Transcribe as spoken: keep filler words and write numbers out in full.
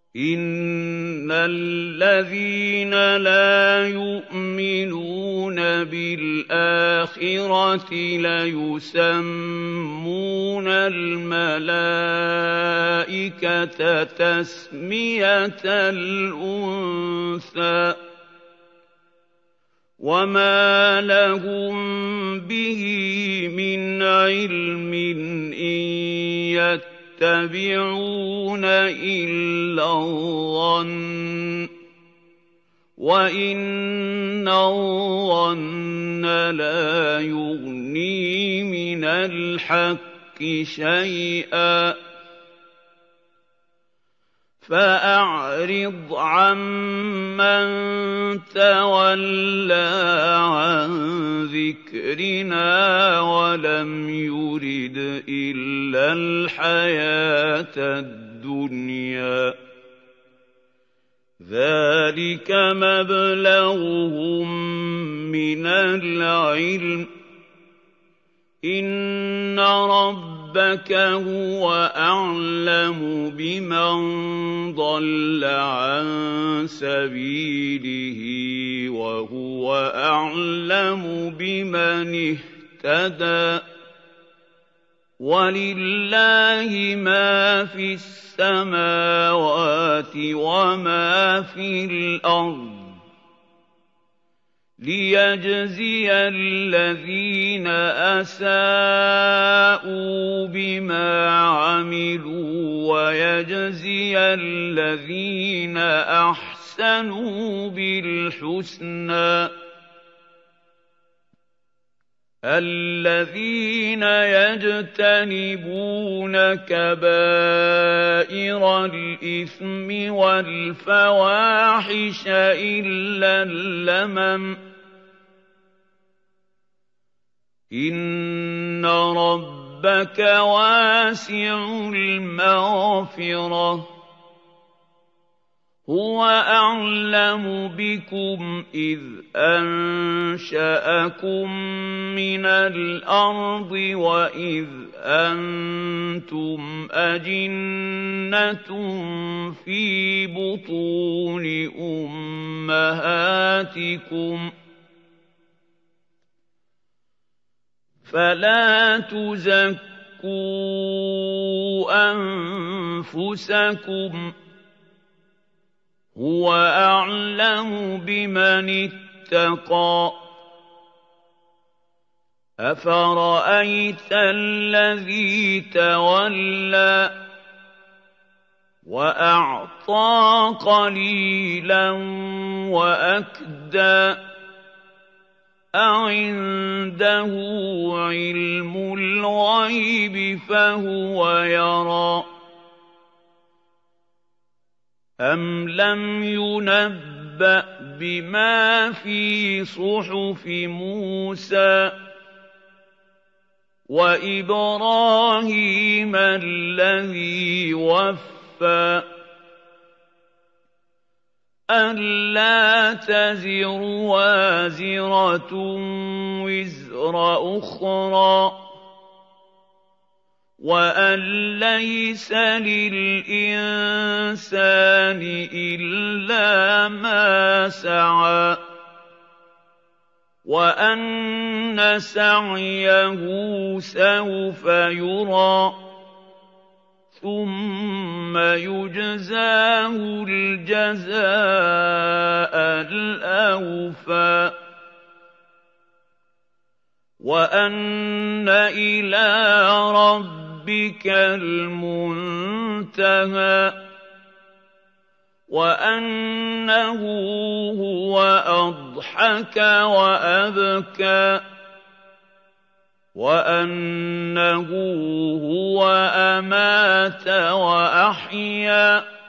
إِنَّ الَّذِينَ لَا يُؤْمِنُونَ بِالْآخِرَةِ لَيُسَمُّونَ الْمَلَائِكَةَ تَسْمِيَةَ الْأُنثَىٰ وَمَا لَهُم بِهِ مِنْ عِلْمٍ إِن يَتَّبِعُونَ إِلَّا الظَّنَّ وَإِنَّ الظَّنَّ لَا يُغْنِي مِنَ الْحَقِّ شَيْئًا فَأَعْرِضْ عَمَّن تَوَلَّىٰ عَن ذِكْرِنَا وَلَمْ يُرِدْ إِلَّا الْحَيَاةَ الدُّنْيَا ذَٰلِكَ مَبْلَغُهُم مِّنَ الْعِلْمِ ۚ إِنَّ رَبَّكَ هُوَ أَعْلَمُ بِمَن ضَلَّ عَن سَبِيلِهِ وَهُوَ أَعْلَمُ بِمَنِ اهْتَدَىٰ وَلِلَّهِ مَا فِي السَّمَاوَاتِ وَمَا فِي الْأَرْضِ لِيَجْزِيَ الَّذِينَ أَسَاءُوا بِمَا عَمِلُوا وَيَجْزِيَ الَّذِينَ أَحْسَنُوا بِالْحُسْنَىٰ الَّذِينَ يَجْتَنِبُونَ كَبَائِرَ الْإِثْمِ وَالْفَوَاحِشَ إِلَّا اللَّمَمَ ۚ إِنَّ رَبَّكَ وَاسِعُ الْمَغْفِرَةِ هُوَ أَعْلَمُ بِكُمْ إِذْ أَنشَأَكُم مِّنَ الْأَرْضِ وَإِذْ أَنتُمْ أَجِنَّةٌ فِي بُطُونِ أُمَّهَاتِكُمْ ۖ فَلَا تُزَكُّوا أَنفُسَكُمْ ۖ هُوَ أَعْلَمُ بِمَنِ اتَّقَىٰ أَفَرَأَيْتَ الَّذِي تَوَلَّىٰ وَأَعْطَىٰ قَلِيلًا وَأَكْدَىٰ أَعِندَهُ عِلْمُ الْغَيْبِ فَهُوَ يَرَىٰ أَمْ لَمْ يُنَبَّأْ بِمَا فِي صُحُفِ مُوسَىٰ وَإِبْرَاهِيمَ الَّذِي وَفَّىٰ أَلَّا تَزِرُ وَازِرَةٌ وِزْرَ أُخْرَىٰ وَأَن لَّيْسَ لِلْإِنسَانِ إِلَّا مَا سَعَىٰ وَأَنَّ سَعْيَهُ سَوْفَ يُرَىٰ ثُمَّ يُجْزَاهُ الْجَزَاءَ الْأَوْفَىٰ وَأَنَّ إِلَىٰ رَبِّكَ الْمُنتَهَىٰ وَأَنَّهُ هُوَ أَضْحَكَ وَأَبْكَىٰ وَأَنَّهُ هُوَ أَمَاتَ وَأَحْيَا